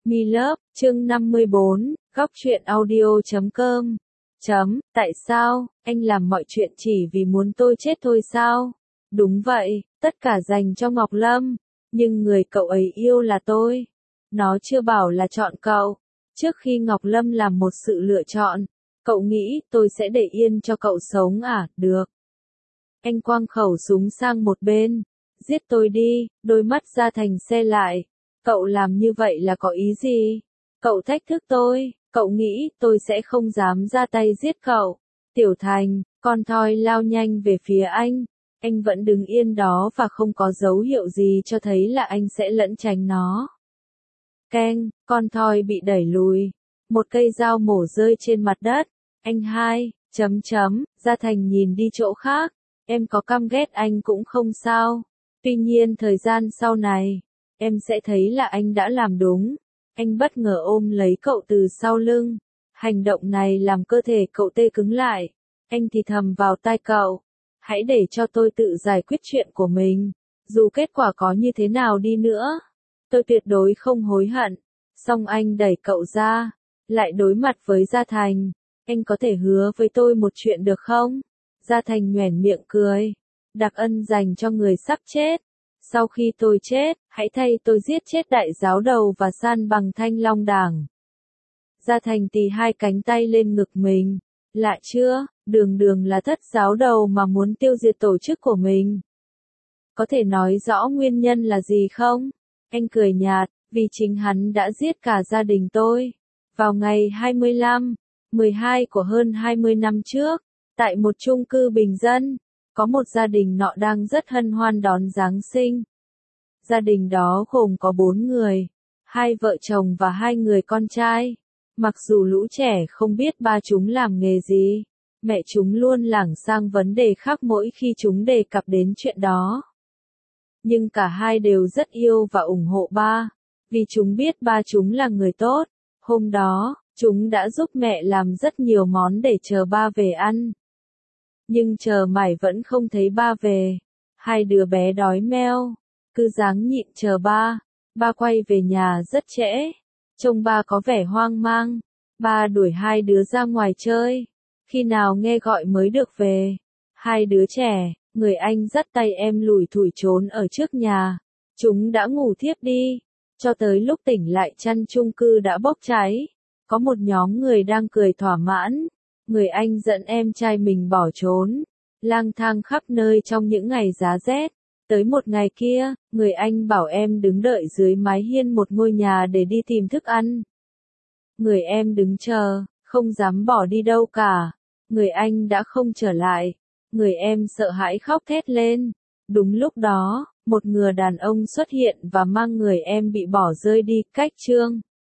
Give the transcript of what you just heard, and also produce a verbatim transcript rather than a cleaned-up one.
Mi Love, chương năm mươi bốn, góc truyện audio chấm com. Chấm, tại sao, anh làm mọi chuyện chỉ vì muốn tôi chết thôi sao? Đúng vậy, tất cả dành cho Ngọc Lâm, nhưng người cậu ấy yêu là tôi. Nó chưa bảo là chọn cậu. Trước khi Ngọc Lâm làm một sự lựa chọn, cậu nghĩ tôi sẽ để yên cho cậu sống à? Được. Anh quăng khẩu súng sang một bên. Giết tôi đi, đôi mắt Gia Thành se lại. Cậu làm như vậy là có ý gì? Cậu thách thức tôi, cậu nghĩ tôi sẽ không dám ra tay giết cậu. Tiểu Thành, con thoi lao nhanh về phía anh. Anh vẫn đứng yên đó và không có dấu hiệu gì cho thấy là anh sẽ lẩn tránh nó. Keng, con thoi bị đẩy lùi. Một cây dao mổ rơi trên mặt đất. Anh hai, chấm chấm, Gia Thành nhìn đi chỗ khác. Em có căm ghét anh cũng không sao. Tuy nhiên thời gian sau này, em sẽ thấy là anh đã làm đúng. Anh bất ngờ ôm lấy cậu từ sau lưng. Hành động này làm cơ thể cậu tê cứng lại. Anh thì thầm vào tai cậu. Hãy để cho tôi tự giải quyết chuyện của mình. Dù kết quả có như thế nào đi nữa, tôi tuyệt đối không hối hận. Xong anh đẩy cậu ra. Lại đối mặt với Gia Thành. Anh có thể hứa với tôi một chuyện được không? Gia Thành nhoẻn miệng cười. Đặc ân dành cho người sắp chết. Sau khi tôi chết, hãy thay tôi giết chết đại giáo đầu và san bằng Thanh Long Đảng. Gia Thành tì hai cánh tay lên ngực mình. Lạ chưa, đường đường là thất giáo đầu mà muốn tiêu diệt tổ chức của mình. Có thể nói rõ nguyên nhân là gì không? Anh cười nhạt, vì chính hắn đã giết cả gia đình tôi. Vào ngày hai mươi lăm, mười hai của hơn hai mươi năm trước, tại một chung cư bình dân, có một gia đình nọ đang rất hân hoan đón Giáng sinh. Gia đình đó gồm có bốn người, hai vợ chồng và hai người con trai. Mặc dù lũ trẻ không biết ba chúng làm nghề gì, mẹ chúng luôn lảng sang vấn đề khác mỗi khi chúng đề cập đến chuyện đó. Nhưng cả hai đều rất yêu và ủng hộ ba, vì chúng biết ba chúng là người tốt. Hôm đó, chúng đã giúp mẹ làm rất nhiều món để chờ ba về ăn. Nhưng chờ mãi vẫn không thấy ba về. Hai đứa bé đói meo, cứ ráng nhịn chờ ba. Ba quay về nhà rất trễ. Trông ba có vẻ hoang mang. Ba đuổi hai đứa ra ngoài chơi. Khi nào nghe gọi mới được về. Hai đứa trẻ, người anh dắt tay em lủi thủi trốn ở trước nhà. Chúng đã ngủ thiếp đi. Cho tới lúc tỉnh lại chăn chung cư đã bốc cháy. Có một nhóm người đang cười thỏa mãn. Người anh dẫn em trai mình bỏ trốn, lang thang khắp nơi trong những ngày giá rét. Tới một ngày kia, người anh bảo em đứng đợi dưới mái hiên một ngôi nhà để đi tìm thức ăn. Người em đứng chờ, không dám bỏ đi đâu cả. Người anh đã không trở lại. Người em sợ hãi khóc thét lên. Đúng lúc đó, một người đàn ông xuất hiện và mang người em bị bỏ rơi đi. Cách chương